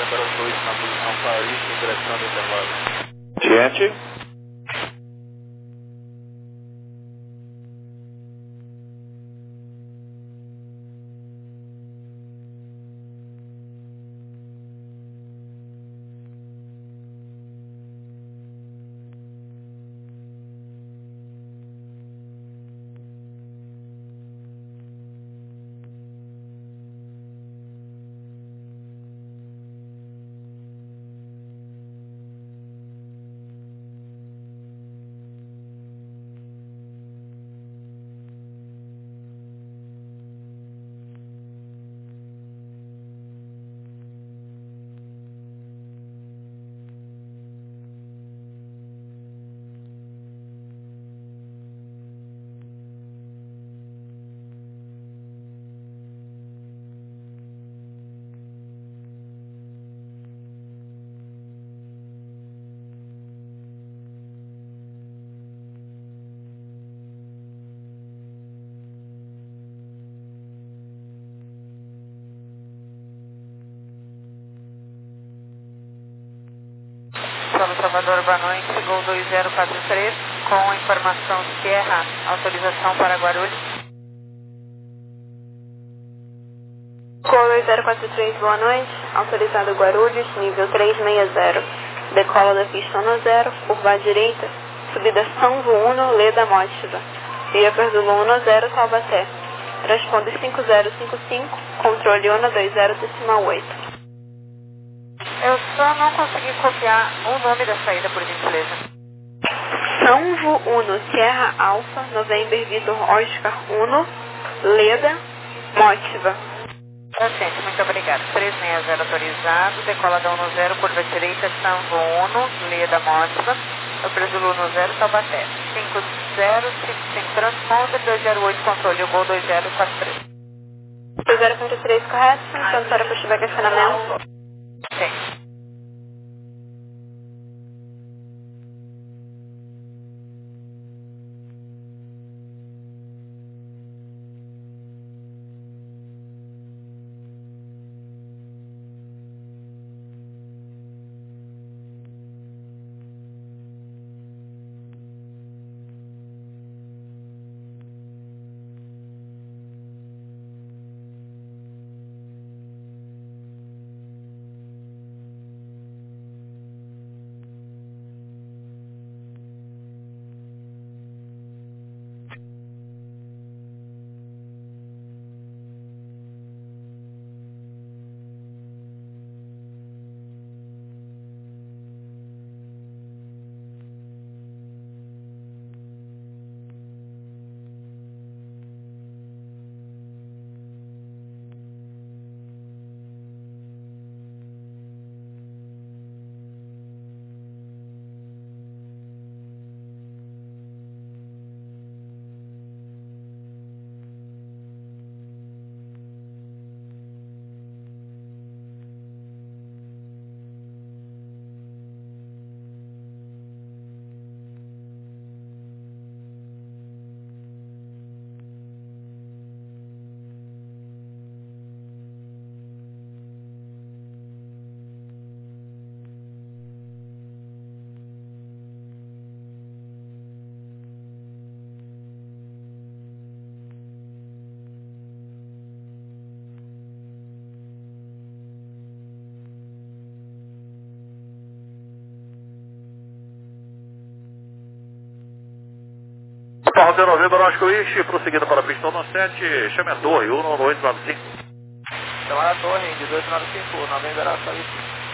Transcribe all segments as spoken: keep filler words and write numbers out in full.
Novembro dois na posição Paris, direção do intervalo. Gente. Salvador, boa noite, Gol dois zero quatro três, com informação Sierra, autorização para Guarulhos. Gol dois zero quatro três, boa noite, autorizado Guarulhos, nível trezentos e sessenta, decola da pista um zero, curva à direita, subida São Vuno, Leda Mótiva, via Perdulo um zero, Taubaté, transponder cinco zero cinco cinco, controle um dois zero decimal oito. Eu só não consegui copiar o nome da saída, por gentileza. São Vuno, Sierra Alfa, November Vitor Oscar um, Leda Mótiva. Gente, muito obrigado. trezentos e sessenta autorizado, decola da um zero, curva direita, São Vuno, Leda Mótiva, eu Perdulo um zero, Taubaté. cinco zero cinco cinco, transponder dois zero oito, controle, Gol dois zero quatro três. dois zero quatro três, correto? Tanto para puxar questionamento. Sim. Carro de Novembro, Oscar Wish, prosseguindo para a pista um sete, chame a torre, um oito nove cinco. Chamar a torre, de dois nove cinco, Novembro, Oscar Wish.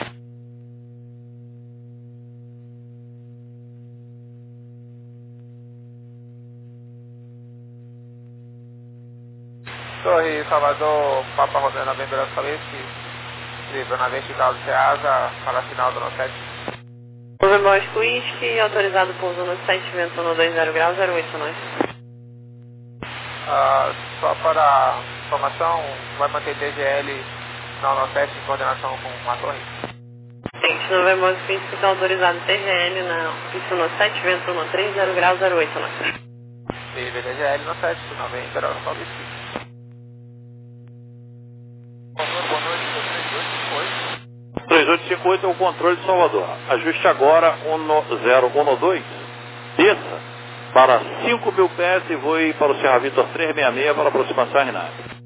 Torre, Salvador, Papa Romeo, Novembro, Oscar Wish, livre na vertical do Ceasa, para a final do nove sete. Novembro, Oscar Wish, autorizado pouso no sete, vento um dois zero graus, zero oito nós. Uh, só para informação, vai manter D G L na nove sete em coordenação com a torre. Gente, Novembro, Oscar Wish, está autorizado T G L na pista no sete, vento um três zero graus, zero oito nós. Livre D G L no sete, Novembro, Oscar Wish. três cinco oito é o controle de Salvador. Ajuste agora um zero um dois. Desça para cinco mil pés e voe para o Serra Vitor trezentos e sessenta e seis para aproximação a Renata.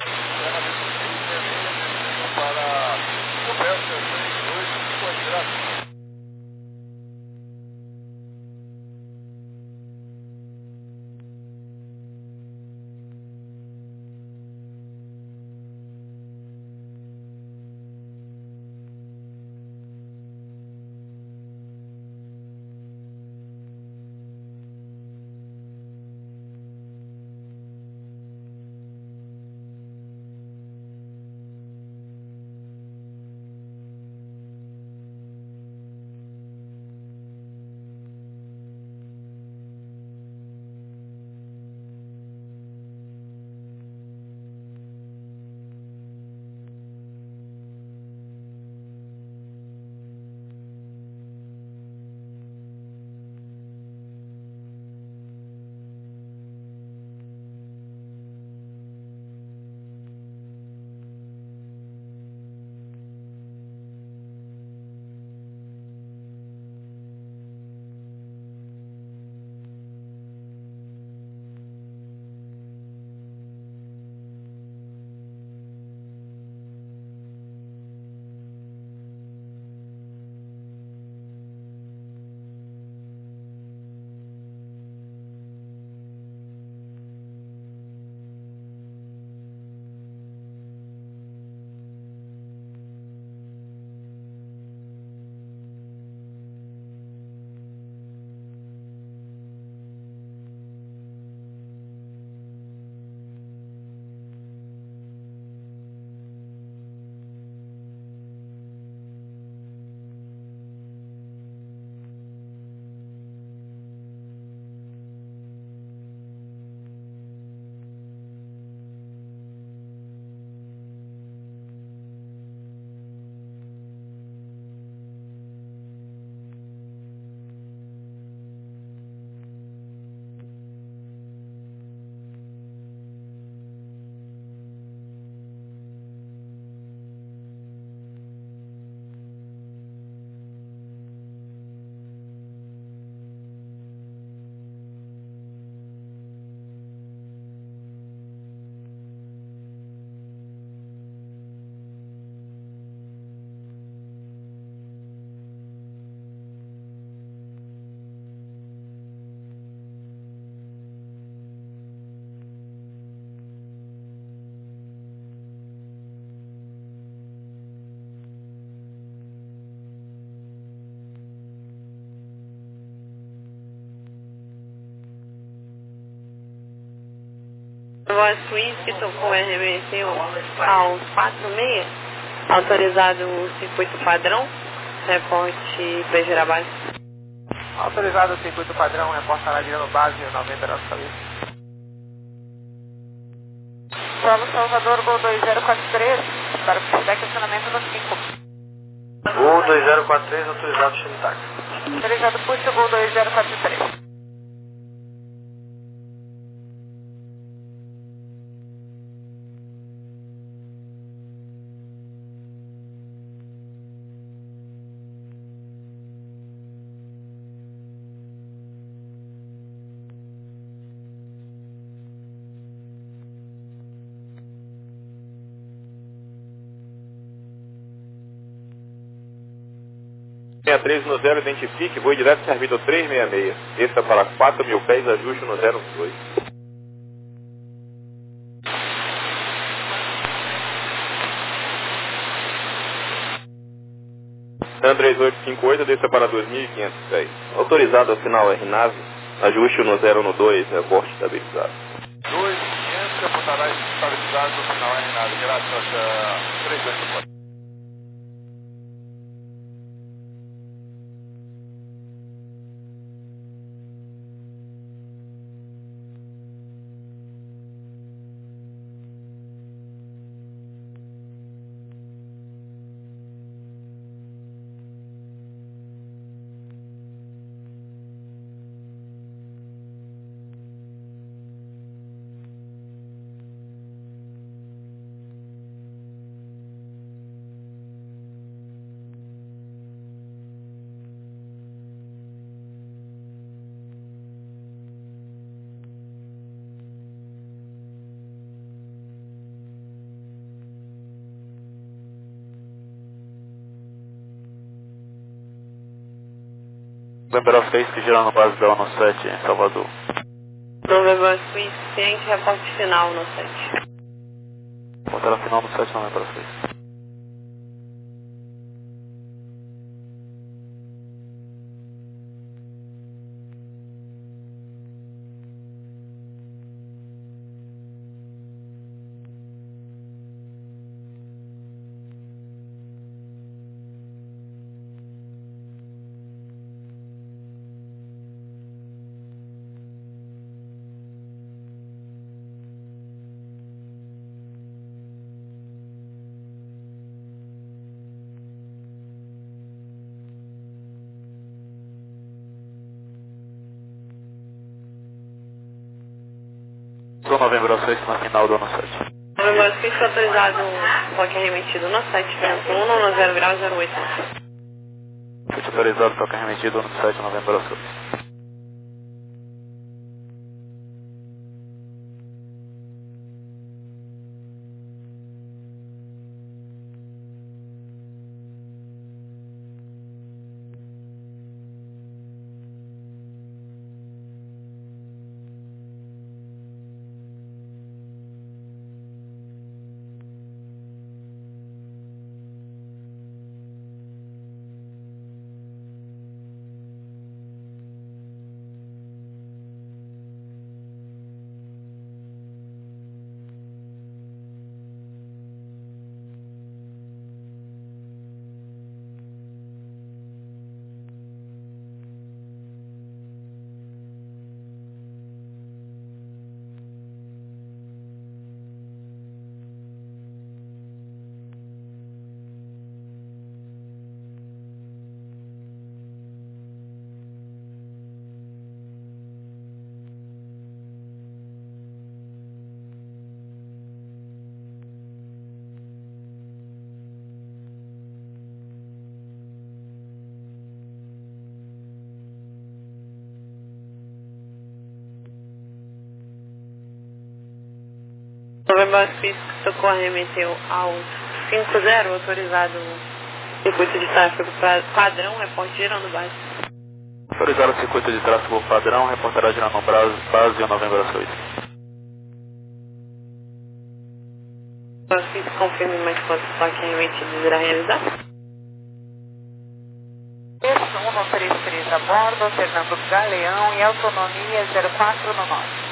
Voz Suíça, que tocou R B C aos quatro e meia, autorizado o circuito padrão, reporte P G base. Autorizado o circuito padrão, reporte Aladino base, noventa da cabeça. Solo Salvador, Gol dois zero quatro três, para o estacionamento no cinco. Gol dois zero quatro três, autorizado Xenitac. Autorizado puxa, Gol dois zero quatro três. sessenta e três no zero, identifique, voe direto servido trezentos e sessenta e seis. Desça para quatro mil pés, ajuste no zero dois. Andrés oito cinco oito, desça para dois mil e quinhentos pés. Autorizado ao final R nave, ajuste no zero dois, reporte estabilizado. dois mil e quinhentos, reportará estabilizado no final R nave, graças a três oito quatro. November seis, que girando base da ONU sete em Salvador. November suficiente, reporte final no sete. Portaria final no sete, November seis. Sou November seis na final do ONU sete. November seis autorizado, toque remetido no sete, vento um, no zero grau zero oito. Sete autorizado, toque remetido no sete, November seis. November seis, socorro remeteu ao cinco zero, autorizado circuito de tráfego padrão, reporte girando base. Autorizado o circuito de tráfego padrão, reportará girando base, base e November seis. November seis, confirme mais quantos toques remetidos irá realizar. Isso, um no três três a bordo, Fernando Galeão e autonomia zero quatro no norte.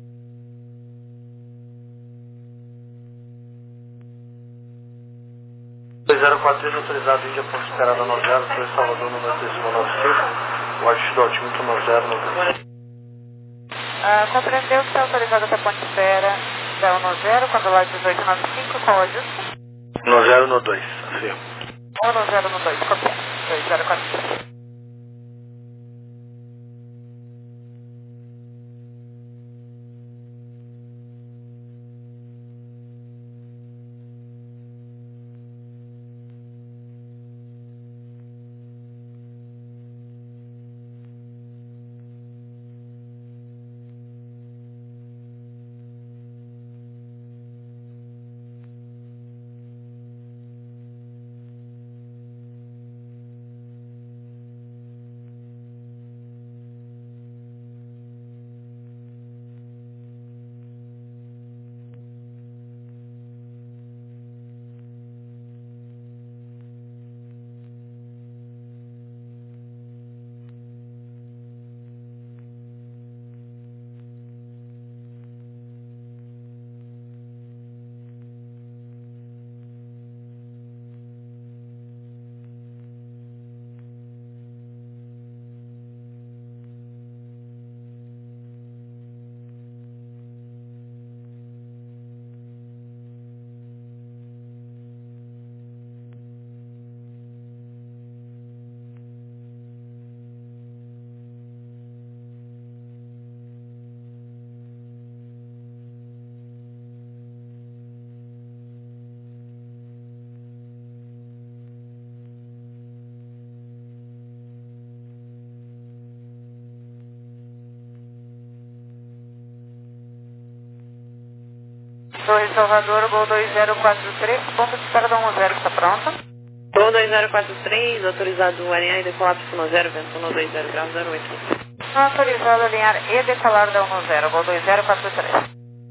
zero quatro três autorizado, Índia, ponto esperado no zero, dois Salvador, número décimo nove cinco, altitude altímetro no zero, noventa. Ah, compreendeu que está autorizado até ponte espera da ONU zero, quando lá dezoito nove cinco, qual o ajuste? No zero, no dois, afirmo. ONU zero no dois, copiado, dois zero quatro três. Torre Salvador, Gol dois zero quatro três, ponto de espera da ONU zero, está pronta? Gol dois zero quatro três, autorizado alinhar e decolar para zero, vento um dois zero graus zero oito. Autorizado alinhar e decolar da um zero, Gol dois zero quatro três.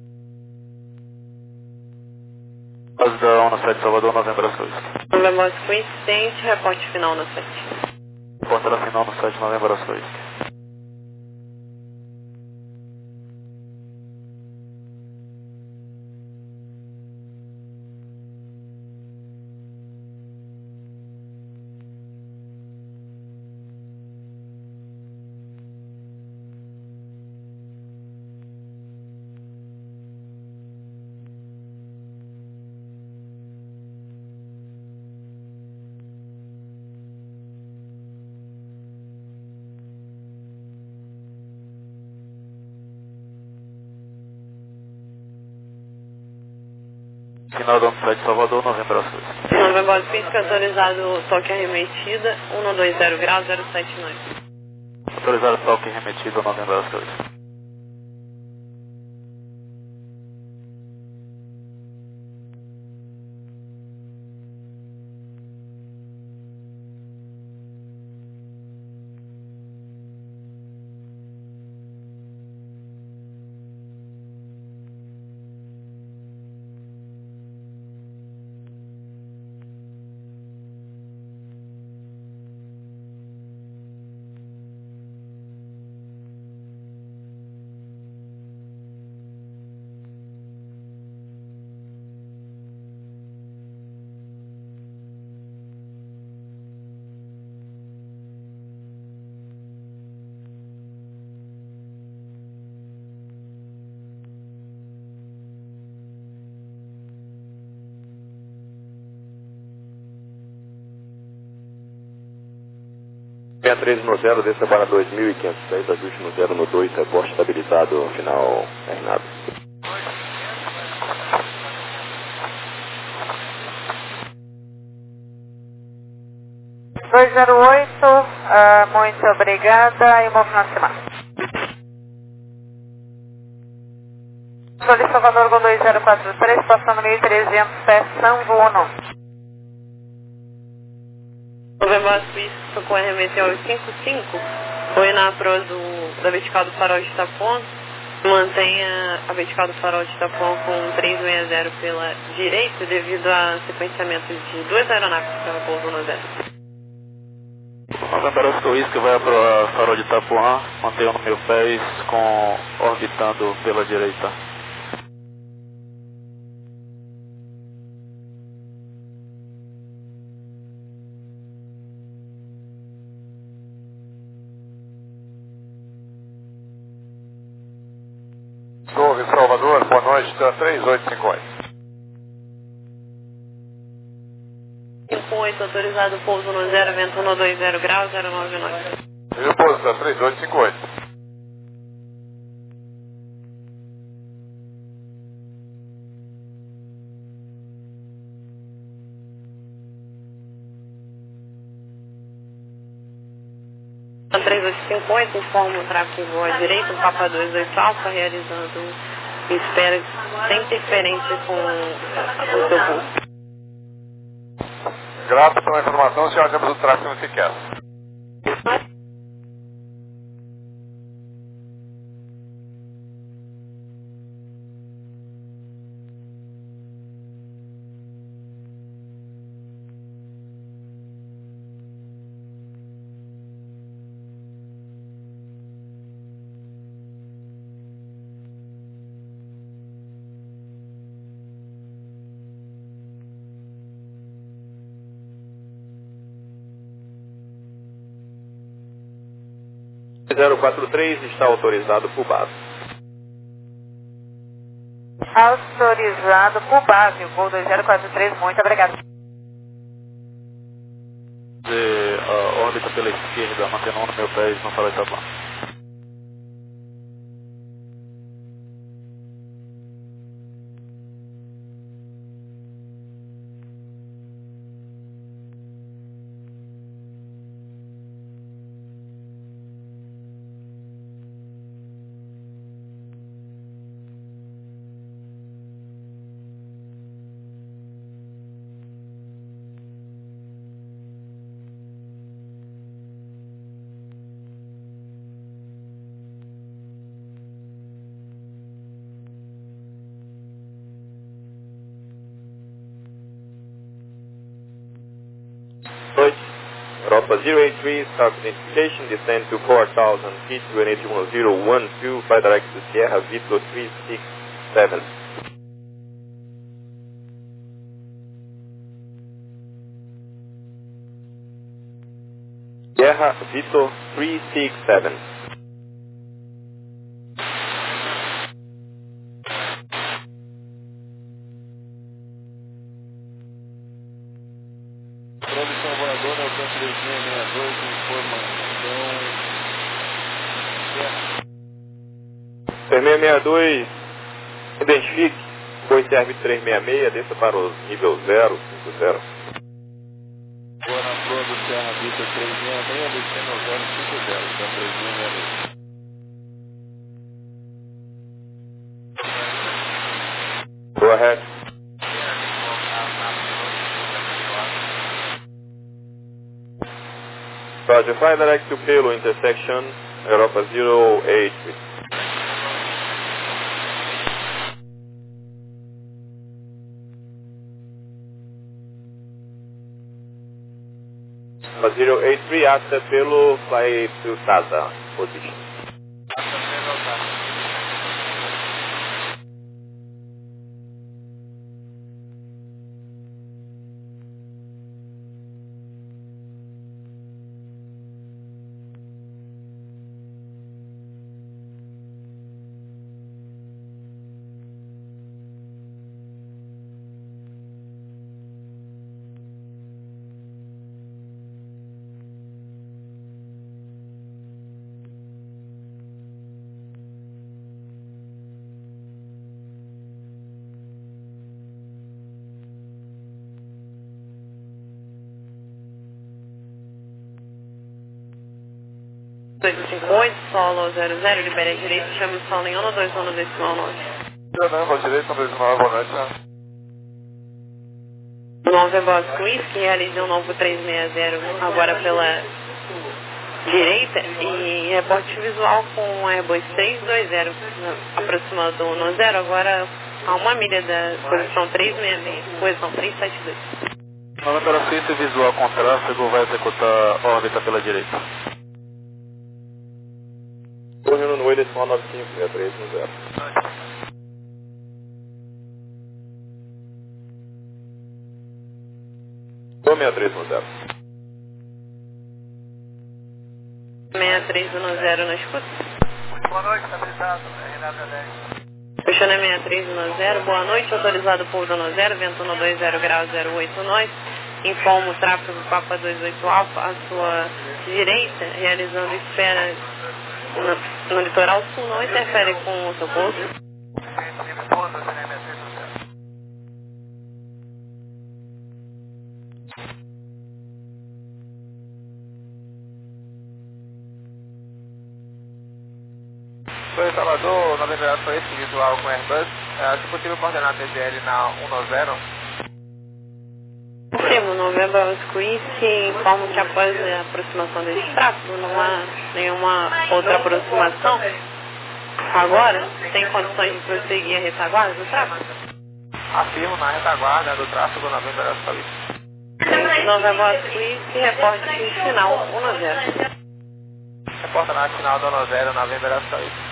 Base da um sete Salvador, Novembro Sul. Novembro coincidente, reporte final no sete. Reporte final no sete, Novembro Sul. Final do sete Salvador, Novembro Sul. Novembro física, autorizado toque arremetida, um dois zero graus zero sete nove. Autorizado toque remetido, Novembro Sul. sessenta e três no zero, desça para dois mil e quinhentos e dez, ajuste no zero no dois, reporte estabilizado, final terminado. dois zero oito, uh, muito obrigada e bom final de semana. Gol Salvador, Gol dois zero quatro três, passando mil e trezentos pés, São Vuno. Novembro Suíça com R M T cinco cinco, foi na proa do, da vertical do farol de Itapuã, mantenha a vertical do farol de Itapuã com trezentos e sessenta pela direita devido a sequenciamento de duas aeronaves pela pouso no zero. Novembro Sul, que vai para o farol de Itapuã, mantenha no meu pés com orbitando pela direita. Torre Salvador, boa noite, da três oito cinco oito. cinco oito, autorizado pouso no zero, vento um dois zero graus zero nove nove. E o pouso da três oito cinco oito. A três oito cinco oito informa o tráfego à direita, o Papa dois dois Alfa, realizando espera sem interferência com o seu pulso. Grato pela informação, senhor, temos o tráfego sequer. zero quatro três está autorizado por base. Autorizado por base, Gol dois zero quatro três, muito obrigado. De uh, órbita pela esquerda, mantendo no meu pés no farol de Itapuã. Europa zero eight three, start identification, descend to four thousand feet, Unit one zero one two, fly direct to Sierra Victor three six seven. Sierra Victor three six seven. Produção voadora, alcance três seis seis dois, informação. três seis seis dois, identifique, foi serve três seis seis, desça para o nível zero cinco zero. Agora na flor do Serra Vista três seis seis, descendo ao zero cinco zero, então três seis seis dois. Go ahead. Roger, fly direct to Pelo intersection, Europa zero eight three. zero eight three, after Pelo, fly to Tata position. dois cinco oito, solo zero zero, libere a direita, chame o solo em um dois um decimal nove. Não, a direita, um dois nove, boa noite. nove Bosco Whisky, realize um novo três seis zero agora pela direita e reporte visual com o Airbus três dois zero, aproximando do um zero, agora a uma milha da posição três seis seis, posição três sete dois. Nova para frente, visual com tráfego, vai executar órbita pela direita. Correndo no oi decimal nove cinco seis três um zero. seis três um zero. seis três um zero na escuta. Boa noite, estabilizado, Renato dez. Fechando a seis três um zero, boa noite, autorizado pouso no zero, vento no dois zero grau zero oito nós. Informo o tráfego Papa dois oito Alfa à sua direita, realizando espera no, no litoral sul, não interfere com o seu pouso. Foi Salvador, Novembro foi esse visual com Airbus. É, se possível, coordenar T G L na um zero. Sim, Novembro Whisky informo que após a aproximação desse tráfego, não há nenhuma outra aproximação. Agora, tem condições de prosseguir a retaguarda do tráfego? Afirmo na retaguarda do tráfego Novembro Whisky. Novembro Whisky, reporte final um zero. Reporta na final do um zero, Novembro Whisky.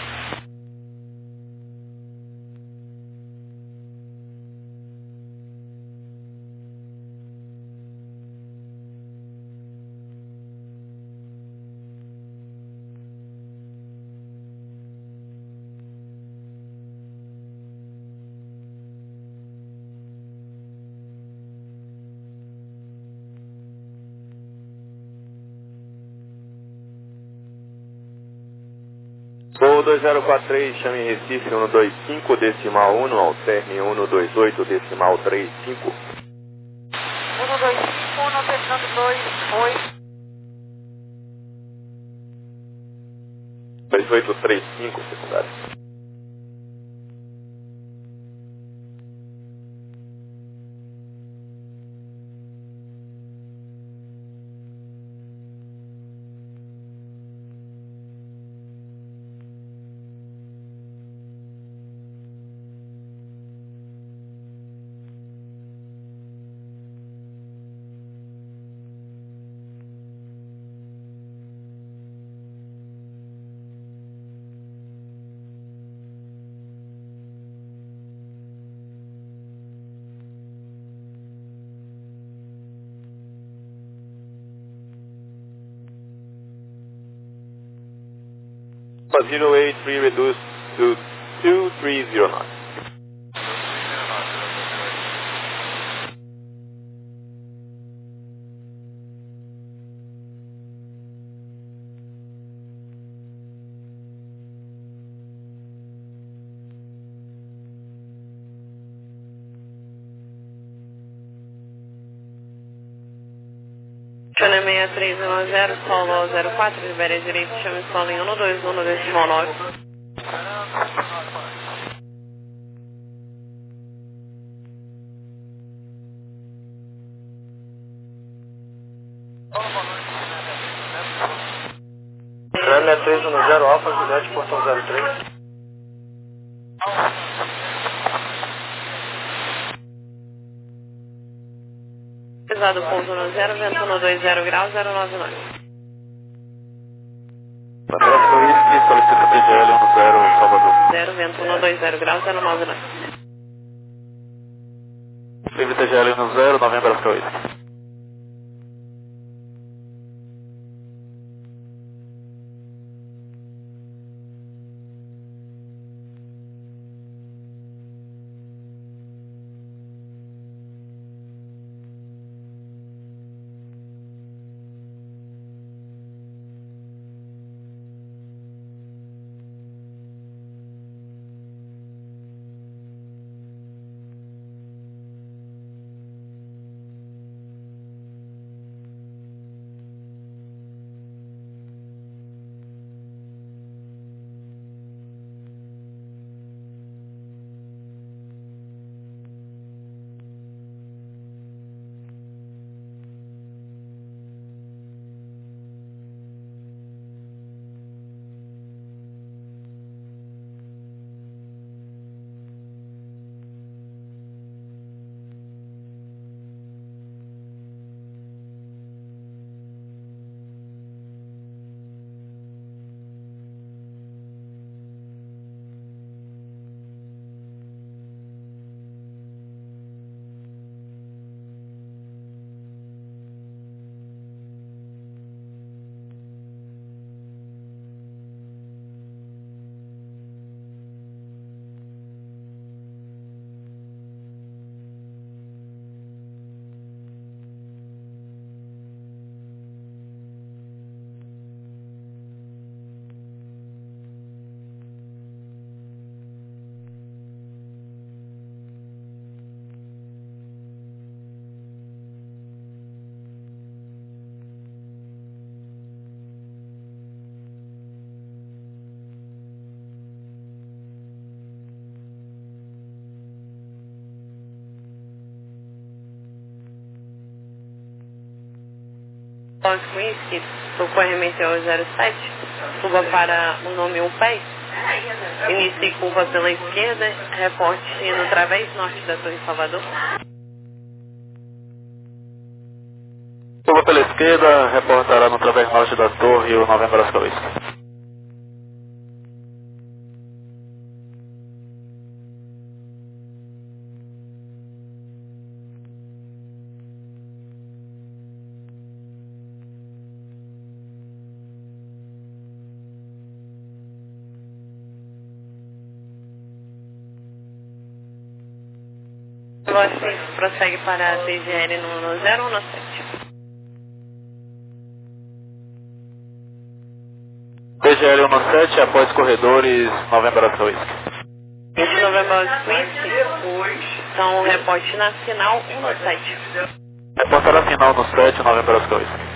Voo dois zero quatro três, chame Recife um dois cinco, decimal um, alterne um dois oito, decimal três cinco. um dois cinco, um, alternando dois oito. dois oito três cinco, secundário. Pampa zero eight three reduced to two three zero nine. Channel seis três um zero, solo zero quatro, libere direito, chame solo em um dois um, decimal nove. Channel três um zero, Alfa, Juliette, portão zero três. Pesado ponto um zero, vento um dois zero graus, zero nove nove. Nebraska Whisky, solicita T G L um zero, Salvador. zero, vento um dois zero graus, zero nove nove. Livre T G L um zero, nove Nebraska Whisky. Whisky, o corremento é o zero sete, suba para o nome um pé, inicie curva pela esquerda, reporte no través norte da Torre Salvador. Suba pela esquerda, reportará no través norte da torre o nove Nebraska Whisky. Você prossegue para a T G L no zero ou no sete? T G L um sete, após corredores, nove Nebraska Whisky. vinte e nove Nebraska Whisky, então reporte na final um no sete. Reportará final no sete, nove Nebraska Whisky.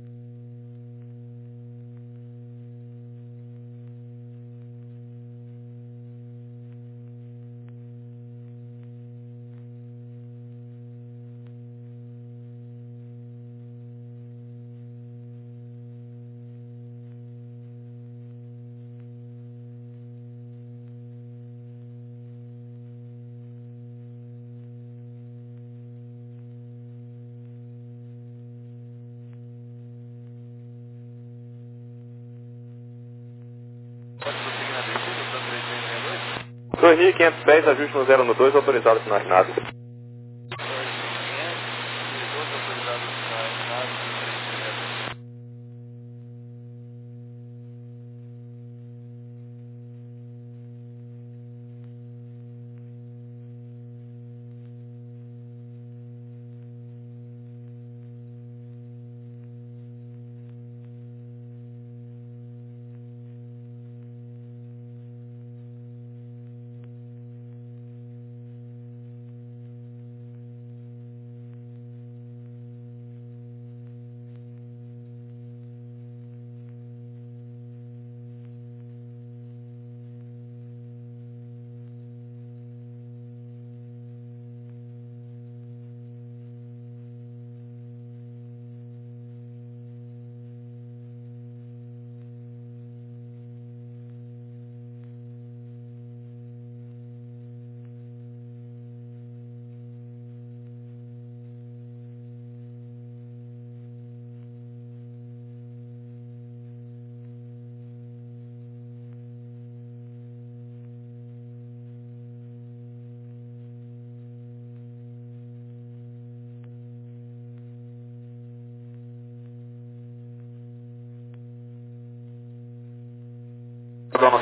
dois mil quinhentos e dez, ajuste no zero no dois, autorizado final Renato.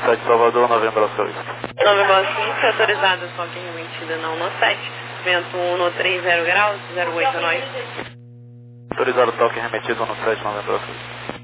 sete Salvador, novembro Oscar Whisky. Novembro Oscar Whisky, autorizado, toque remetida não no sete, vento um no trinta graus, zero oito nove. Autorizado toque remetido no sete, novembro Oscar Whisky.